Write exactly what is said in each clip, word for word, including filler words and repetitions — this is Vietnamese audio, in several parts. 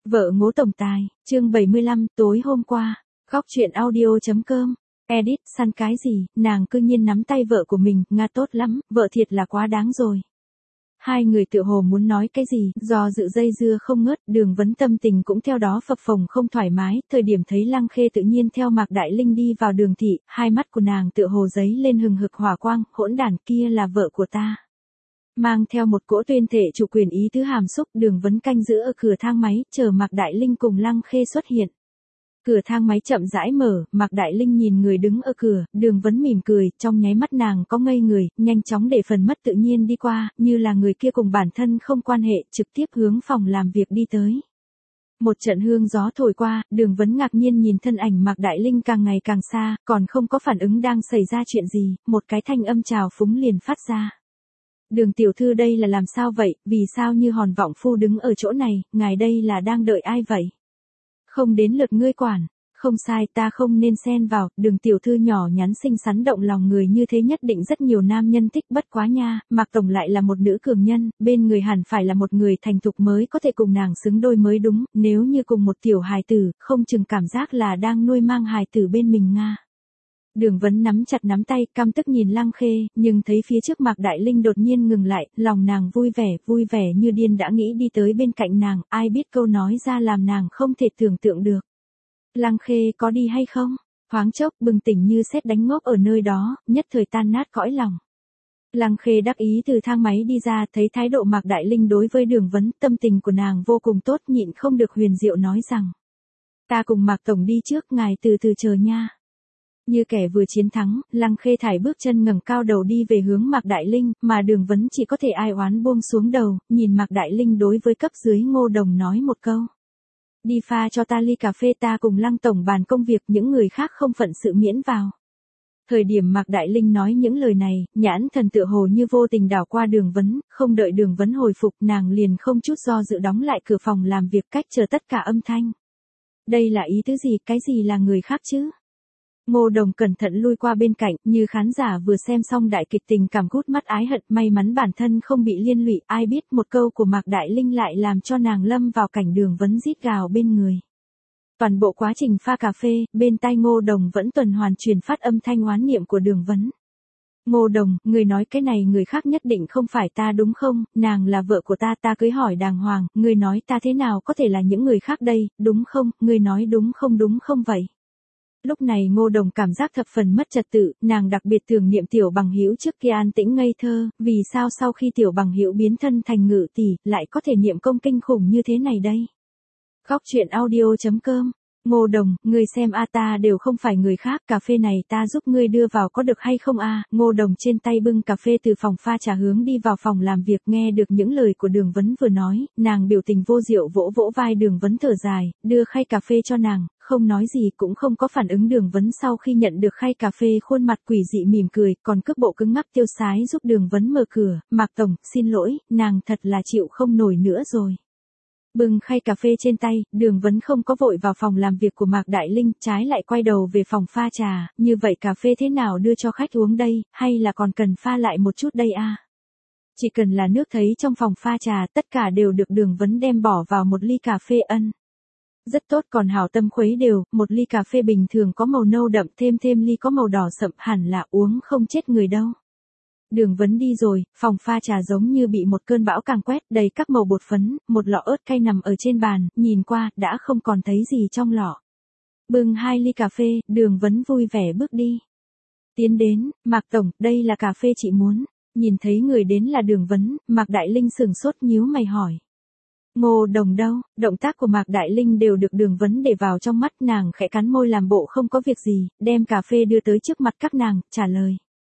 Vợ ngố tổng tài, chương bảy mươi lăm, tối hôm qua, góc chuyện audio chấm com, edit, săn cái gì, nàng cư nhiên nắm tay vợ của mình, Nga tốt lắm, vợ thiệt là quá đáng rồi. Hai người tựa hồ muốn nói cái gì, do dự dây dưa không ngớt, Đường Vấn tâm tình cũng theo đó phập phồng không thoải mái, thời điểm thấy Lăng Khê tự nhiên theo Mạc Đại Linh đi vào Đường thị, hai mắt của nàng tựa hồ giấy lên hừng hực hỏa quang, hỗn đản kia là vợ của ta. Mang theo một cỗ tuyên thể chủ quyền ý tứ hàm xúc, Đường Vấn canh giữ ở cửa thang máy, chờ Mạc Đại Linh cùng Lăng Khê xuất hiện. Cửa thang máy chậm rãi mở, Mạc Đại Linh nhìn người đứng ở cửa, Đường Vấn mỉm cười, trong nháy mắt nàng có ngây người, nhanh chóng để phần mất tự nhiên đi qua, như là người kia cùng bản thân không quan hệ, trực tiếp hướng phòng làm việc đi tới. Một trận hương gió thổi qua, Đường Vấn ngạc nhiên nhìn thân ảnh Mạc Đại Linh càng ngày càng xa, còn không có phản ứng đang xảy ra chuyện gì, một cái thanh âm trào phúng liền phát ra. Đường tiểu thư đây là làm sao vậy, vì sao như hòn vọng phu đứng ở chỗ này, ngài đây là đang đợi ai vậy? Không đến lượt ngươi quản, không sai ta không nên xen vào, Đường tiểu thư nhỏ nhắn xinh xắn động lòng người như thế nhất định rất nhiều nam nhân thích bất quá nha, Mạc tổng lại là một nữ cường nhân, bên người hẳn phải là một người thành thục mới có thể cùng nàng xứng đôi mới đúng, nếu như cùng một tiểu hài tử, không chừng cảm giác là đang nuôi mang hài tử bên mình nga. Đường Vấn nắm chặt nắm tay, căm tức nhìn Lăng Khê, nhưng thấy phía trước Mạc Đại Linh đột nhiên ngừng lại, lòng nàng vui vẻ, vui vẻ như điên đã nghĩ đi tới bên cạnh nàng, ai biết câu nói ra làm nàng không thể tưởng tượng được. Lăng Khê có đi hay không? Thoáng chốc bừng tỉnh như sét đánh ngốc ở nơi đó, nhất thời tan nát cõi lòng. Lăng Khê đắc ý từ thang máy đi ra, thấy thái độ Mạc Đại Linh đối với Đường Vấn, tâm tình của nàng vô cùng tốt, nhịn không được huyền diệu nói rằng: ta cùng Mạc tổng đi trước, ngài từ từ chờ nha. Như kẻ vừa chiến thắng, Lăng Khê thải bước chân ngẩng cao đầu đi về hướng Mạc Đại Linh, mà Đường Vấn chỉ có thể ai oán buông xuống đầu, nhìn Mạc Đại Linh đối với cấp dưới Ngô Đồng nói một câu. Đi pha cho ta ly cà phê, ta cùng Lăng tổng bàn công việc, những người khác không phận sự miễn vào. Thời điểm Mạc Đại Linh nói những lời này, nhãn thần tựa hồ như vô tình đảo qua Đường Vấn, không đợi Đường Vấn hồi phục, nàng liền không chút do dự đóng lại cửa phòng làm việc cách chờ tất cả âm thanh. Đây là ý tứ gì, cái gì là người khác chứ? Ngô Đồng cẩn thận lui qua bên cạnh, như khán giả vừa xem xong đại kịch tình cảm cút mắt ái hận, may mắn bản thân không bị liên lụy, ai biết một câu của Mạc Đại Linh lại làm cho nàng lâm vào cảnh Đường Vấn rít gào bên người. Toàn bộ quá trình pha cà phê, bên tai Ngô Đồng vẫn tuần hoàn truyền phát âm thanh oán niệm của Đường Vấn. Ngô Đồng, người nói cái này người khác nhất định không phải ta đúng không, nàng là vợ của ta, ta cưới hỏi đàng hoàng, người nói ta thế nào có thể là những người khác đây, đúng không, người nói đúng không đúng không vậy? Lúc này Ngô Đồng cảm giác thập phần mất trật tự, nàng đặc biệt tưởng niệm Tiểu Bằng Hữu trước kia an tĩnh ngây thơ, vì sao sau khi Tiểu Bằng Hữu biến thân thành Ngự tỷ, lại có thể niệm công kinh khủng như thế này đây? Góc chuyện audio chấm com. Ngô Đồng, ngươi xem a ta đều không phải người khác, cà phê này ta giúp ngươi đưa vào có được hay không a? Ngô Đồng trên tay bưng cà phê từ phòng pha trà hướng đi vào phòng làm việc, nghe được những lời của Đường Vấn vừa nói, nàng biểu tình vô diệu vỗ vỗ vai Đường Vấn thở dài, đưa khay cà phê cho nàng, không nói gì cũng không có phản ứng. Đường Vấn sau khi nhận được khay cà phê khuôn mặt quỷ dị mỉm cười, còn cước bộ cứng ngắc tiêu sái giúp Đường Vấn mở cửa, Mạc tổng, xin lỗi, nàng thật là chịu không nổi nữa rồi. Bưng khay cà phê trên tay, Đường Vấn không có vội vào phòng làm việc của Mạc Đại Linh, trái lại quay đầu về phòng pha trà, như vậy cà phê thế nào đưa cho khách uống đây, hay là còn cần pha lại một chút đây a? Chỉ cần là nước thấy trong phòng pha trà, tất cả đều được Đường Vấn đem bỏ vào một ly cà phê ân. Rất tốt, còn hảo tâm khuấy đều, một ly cà phê bình thường có màu nâu đậm, thêm thêm ly có màu đỏ sậm, hẳn là uống không chết người đâu. Đường Vấn đi rồi, phòng pha trà giống như bị một cơn bão càn quét, đầy các màu bột phấn, một lọ ớt cay nằm ở trên bàn, nhìn qua, đã không còn thấy gì trong lọ. Bưng hai ly cà phê, Đường Vấn vui vẻ bước đi. Tiến đến, Mạc tổng, đây là cà phê chị muốn. Nhìn thấy người đến là Đường Vấn, Mạc Đại Linh sừng sốt nhíu mày hỏi. Ngô Đồng đâu? Động tác của Mạc Đại Linh đều được Đường Vấn để vào trong mắt, nàng khẽ cắn môi làm bộ không có việc gì, đem cà phê đưa tới trước mặt các nàng, trả lời.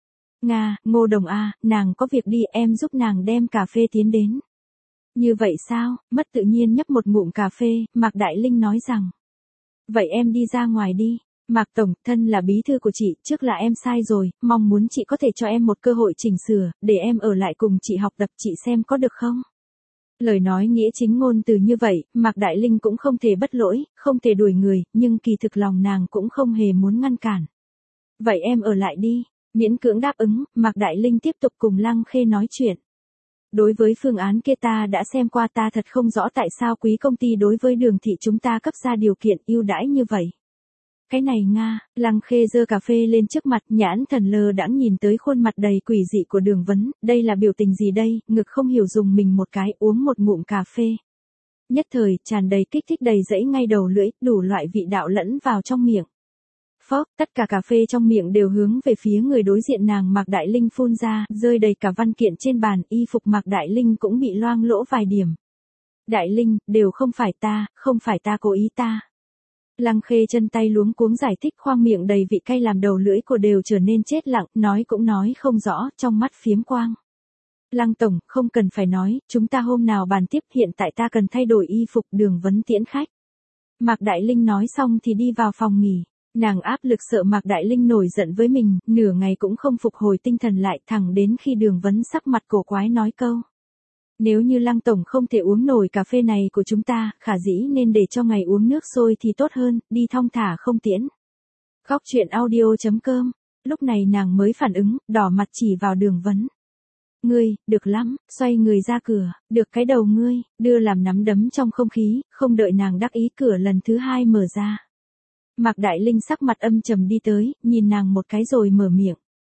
Nga, Ngô Đồng a, nàng có việc đi, em giúp nàng đem cà phê tiến đến. Như vậy sao? Mất tự nhiên nhấp một ngụm cà phê, Mạc Đại Linh nói rằng. Vậy em đi ra ngoài đi. Mạc tổng, thân là bí thư của chị, trước là em sai rồi, mong muốn chị có thể cho em một cơ hội chỉnh sửa, để em ở lại cùng chị học tập, chị xem có được không? Lời nói nghĩa chính ngôn từ như vậy, Mạc Đại Linh cũng không thể bất lỗi, không thể đuổi người, nhưng kỳ thực lòng nàng cũng không hề muốn ngăn cản. Vậy em ở lại đi. Miễn cưỡng đáp ứng, Mạc Đại Linh tiếp tục cùng Lăng Khê nói chuyện. đối với phương án kia ta đã xem qua, ta thật không rõ tại sao quý công ty đối với Đường thị chúng ta cấp ra điều kiện ưu đãi như vậy. Cái này Nga, Lăng Khê giơ cà phê lên trước mặt, nhãn thần lơ đãng nhìn tới khuôn mặt đầy quỷ dị của Đường Vấn, đây là biểu tình gì đây, ngực không hiểu dùng mình một cái, uống một ngụm cà phê. Nhất thời, tràn đầy kích thích đầy dẫy ngay đầu lưỡi, đủ loại vị đạo lẫn vào trong miệng. Phốc, tất cả cà phê trong miệng đều hướng về phía người đối diện nàng. Mạc Đại Linh phun ra, rơi đầy cả văn kiện trên bàn, y phục Mạc Đại Linh cũng bị loang lỗ vài điểm. Đại Linh, đều không phải ta, không phải ta cố ý ta. Lăng Khê chân tay luống cuống giải thích, khoang miệng đầy vị cay làm đầu lưỡi của đều trở nên chết lặng, nói cũng nói không rõ, trong mắt phiếm quang. Lăng tổng, không cần phải nói, chúng ta hôm nào bàn tiếp, hiện tại ta cần thay đổi y phục. Đường Vấn tiễn khách. Mạc Đại Linh nói xong thì đi vào phòng nghỉ. Nàng áp lực sợ Mạc Đại Linh nổi giận với mình, nửa ngày cũng không phục hồi tinh thần lại, thẳng đến khi Đường Vấn sắc mặt cổ quái nói câu. Nếu như Lăng tổng không thể uống nổi cà phê này của chúng ta, khả dĩ nên để cho ngày uống nước sôi thì tốt hơn, đi thong thả không tiễn. Góc truyện audio chấm com. Lúc này nàng mới phản ứng, đỏ mặt chỉ vào Đường Vấn. Ngươi, được lắm, xoay người ra cửa, được cái đầu ngươi, đưa làm nắm đấm trong không khí, không đợi nàng đắc ý, cửa lần thứ hai mở ra. Mạc Đại Linh sắc mặt âm trầm đi tới, nhìn nàng một cái rồi mở miệng.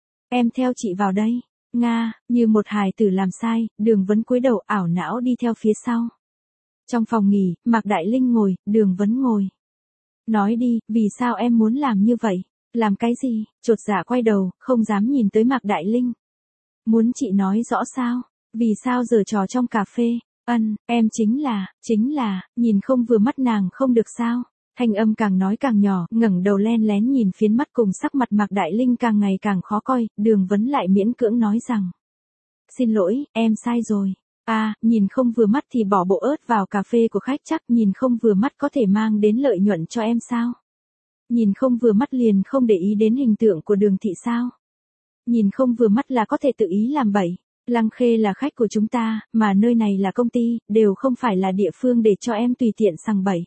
Em theo chị vào đây. Nga, như một hài tử làm sai, Đường Vấn cúi đầu ảo não đi theo phía sau. Trong phòng nghỉ, Mạc Đại Linh ngồi, Đường Vấn ngồi. Nói đi, vì sao em muốn làm như vậy? Làm cái gì? Chột dạ quay đầu, không dám nhìn tới Mạc Đại Linh. Muốn chị nói rõ sao? Vì sao giở trò trong cà phê? Ân, em chính là, chính là, nhìn không vừa mắt nàng không được sao? Thanh âm càng nói càng nhỏ, ngẩng đầu len lén nhìn phiến mắt cùng sắc mặt Mạc Đại Linh càng ngày càng khó coi, Đường Vấn lại miễn cưỡng nói rằng. Xin lỗi, em sai rồi. À, nhìn không vừa mắt thì bỏ bộ ớt vào cà phê của khách chắc, nhìn không vừa mắt có thể mang đến lợi nhuận cho em sao? Nhìn không vừa mắt liền không để ý đến hình tượng của Đường thị sao? Nhìn không vừa mắt là có thể tự ý làm bậy. Lăng Khê là khách của chúng ta, mà nơi này là công ty, đều không phải là địa phương để cho em tùy tiện sằng bậy.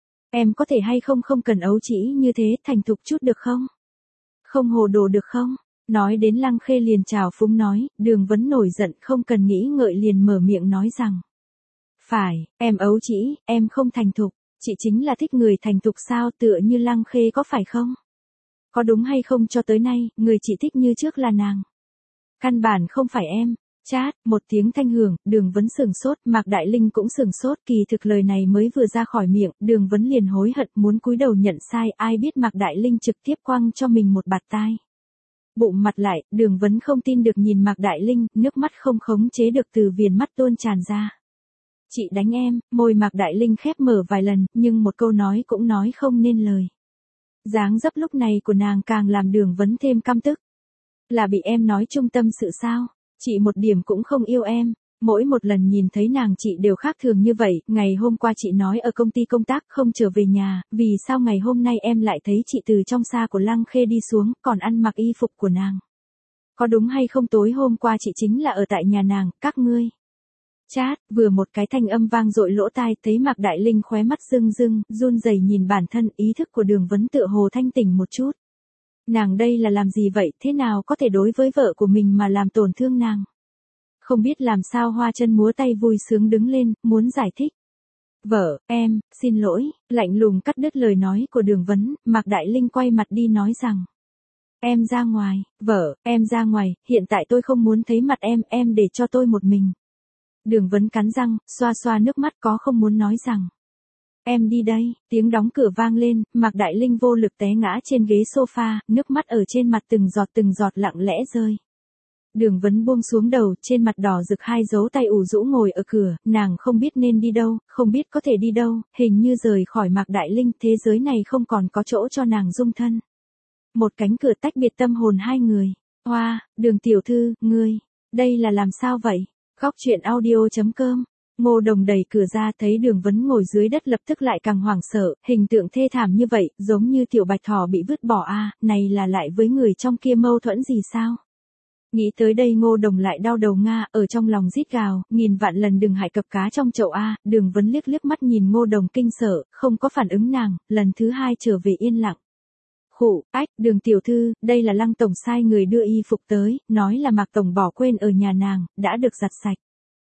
Em có thể hay không không cần ấu trĩ như thế, thành thục chút được không? Không hồ đồ được không? Nói đến Lăng Khê liền trào phúng nói, Đường Vấn nổi giận không cần nghĩ ngợi liền mở miệng nói rằng. Phải, em ấu trĩ, em không thành thục, chị chính là thích người thành thục sao, tựa như Lăng Khê có phải không? Có đúng hay không, cho tới nay, người chị thích như trước là nàng. Căn bản không phải em. Chát, một tiếng thanh hưởng, Đường Vấn sừng sốt, Mạc Đại Linh cũng sừng sốt, kỳ thực lời này mới vừa ra khỏi miệng, Đường Vấn liền hối hận muốn cúi đầu nhận sai, ai biết Mạc Đại Linh trực tiếp quăng cho mình một bạt tai. Bụng mặt lại, Đường Vấn không tin được nhìn Mạc Đại Linh, nước mắt không khống chế được từ viền mắt tuôn tràn ra. Chị đánh em, môi Mạc Đại Linh khép mở vài lần, nhưng một câu nói cũng nói không nên lời. Dáng dấp lúc này của nàng càng làm Đường Vấn thêm căm tức. Là bị em nói trung tâm sự sao? Chị một điểm cũng không yêu em, mỗi một lần nhìn thấy nàng chị đều khác thường như vậy, ngày hôm qua chị nói ở công ty công tác không trở về nhà, vì sao ngày hôm nay em lại thấy chị từ trong xa của Lăng Khê đi xuống, còn ăn mặc y phục của nàng? Có đúng hay không tối hôm qua chị chính là ở tại nhà nàng, các ngươi? Chát, vừa một cái thanh âm vang dội lỗ tai, thấy Mạc Đại Linh khóe mắt rưng rưng, run rẩy nhìn bản thân, ý thức của Đường Vấn tựa hồ thanh tỉnh một chút. Nàng đây là làm gì vậy, thế nào có thể đối với vợ của mình mà làm tổn thương nàng? Không biết làm sao hoa chân múa tay vui sướng đứng lên, muốn giải thích. Vợ, em, xin lỗi, lạnh lùng cắt đứt lời nói của Đường Vấn, Mạc Đại Linh quay mặt đi nói rằng. Em ra ngoài, vợ, em ra ngoài, hiện tại tôi không muốn thấy mặt em, em để cho tôi một mình. Đường Vấn cắn răng, xoa xoa nước mắt có không muốn nói rằng. Em đi đây, tiếng đóng cửa vang lên, Mạc Đại Linh vô lực té ngã trên ghế sofa, nước mắt ở trên mặt từng giọt từng giọt lặng lẽ rơi. Đường Vấn buông xuống đầu, trên mặt đỏ rực hai dấu tay ủ rũ ngồi ở cửa, nàng không biết nên đi đâu, không biết có thể đi đâu, hình như rời khỏi Mạc Đại Linh, thế giới này không còn có chỗ cho nàng dung thân. Một cánh cửa tách biệt tâm hồn hai người. Hoa, Đường tiểu thư, ngươi, đây là làm sao vậy? Góc truyện audio chấm com. Ngô Đồng đẩy cửa ra thấy Đường Vấn ngồi dưới đất lập tức lại càng hoảng sợ, hình tượng thê thảm như vậy, giống như tiểu bạch thỏ bị vứt bỏ a, à, này là lại với người trong kia mâu thuẫn gì sao? Nghĩ tới đây Ngô Đồng lại đau đầu nga, ở trong lòng rít gào, nghìn vạn lần đừng hại cập cá trong chậu a, à. Đường Vấn liếc liếc mắt nhìn Ngô Đồng kinh sợ, không có phản ứng nàng, lần thứ hai trở về yên lặng. Khụ, ách, Đường tiểu thư, đây là Lăng tổng sai người đưa y phục tới, nói là Mạc tổng bỏ quên ở nhà nàng, đã được giặt sạch.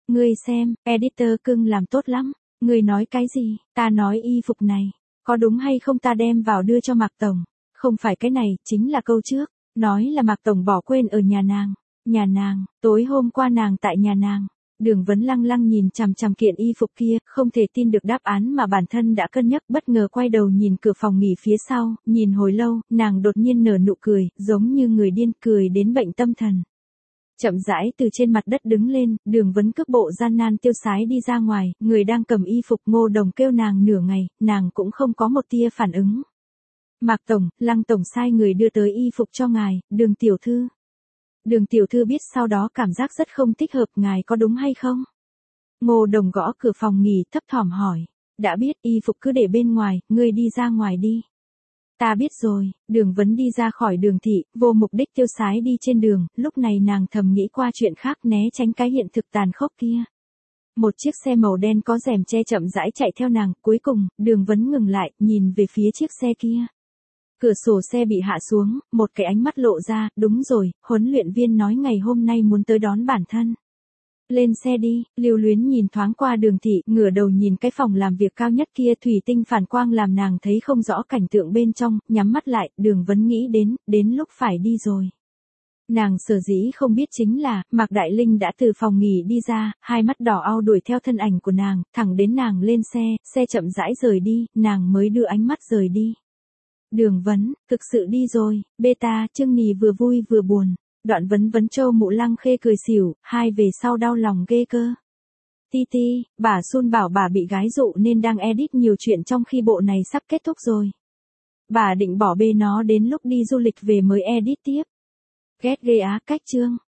Ngươi xem, editor cưng làm tốt lắm. Ngươi nói cái gì? Ta nói y phục này. Có đúng hay không ta đem vào đưa cho Mạc Tổng. Không phải cái này, chính là câu trước. Nói là Mạc Tổng bỏ quên ở nhà nàng. Nhà nàng, tối hôm qua nàng tại nhà nàng. Đường Vấn lăng lăng nhìn chằm chằm kiện y phục kia, không thể tin được đáp án mà bản thân đã cân nhắc, bất ngờ quay đầu nhìn cửa phòng nghỉ phía sau, nhìn hồi lâu, nàng đột nhiên nở nụ cười, giống như người điên, cười đến bệnh tâm thần. Chậm rãi từ trên mặt đất đứng lên, Đường Vấn cước bộ gian nan tiêu sái đi ra ngoài, người đang cầm y phục Ngô Đồng kêu nàng nửa ngày, nàng cũng không có một tia phản ứng. Mạc Tổng, Lăng Tổng sai người đưa tới y phục cho ngài, Đường tiểu thư. Đường tiểu thư biết sau đó cảm giác rất không thích hợp, ngài có đúng hay không? Ngô Đồng gõ cửa phòng nghỉ thấp thỏm hỏi. Đã biết, y phục cứ để bên ngoài, ngươi đi ra ngoài đi. Ta biết rồi. Đường Vấn đi ra khỏi đường thị, vô mục đích tiêu sái đi trên đường, lúc này nàng thầm nghĩ qua chuyện khác, né tránh cái hiện thực tàn khốc kia. Một chiếc xe màu đen có rèm che chậm rãi chạy theo nàng, cuối cùng, Đường Vấn ngừng lại, nhìn về phía chiếc xe kia. Cửa sổ xe bị hạ xuống, một cái ánh mắt lộ ra, đúng rồi, huấn luyện viên nói ngày hôm nay muốn tới đón bản thân. Lên xe đi, Lưu Luyến nhìn thoáng qua Đường thị, ngửa đầu nhìn cái phòng làm việc cao nhất kia, thủy tinh phản quang làm nàng thấy không rõ cảnh tượng bên trong, nhắm mắt lại, Đường Vấn nghĩ đến, đến lúc phải đi rồi. Nàng sở dĩ không biết chính là, Mạc Đại Linh đã từ phòng nghỉ đi ra, hai mắt đỏ ao đuổi theo thân ảnh của nàng, thẳng đến nàng lên xe, xe chậm rãi rời đi, nàng mới đưa ánh mắt rời đi. Đường Vấn, thực sự đi rồi, beta, Trương Nì vừa vui vừa buồn. Đoạn Vấn Vấn Châu Mụ Lăng Khê cười xỉu, hai về sau đau lòng ghê cơ. Ti ti, bà Sun bảo bà bị gái dụ nên đang edit nhiều chuyện trong khi bộ này sắp kết thúc rồi. Bà định bỏ bê nó đến lúc đi du lịch về mới edit tiếp. Ghét ghê á, cách chương.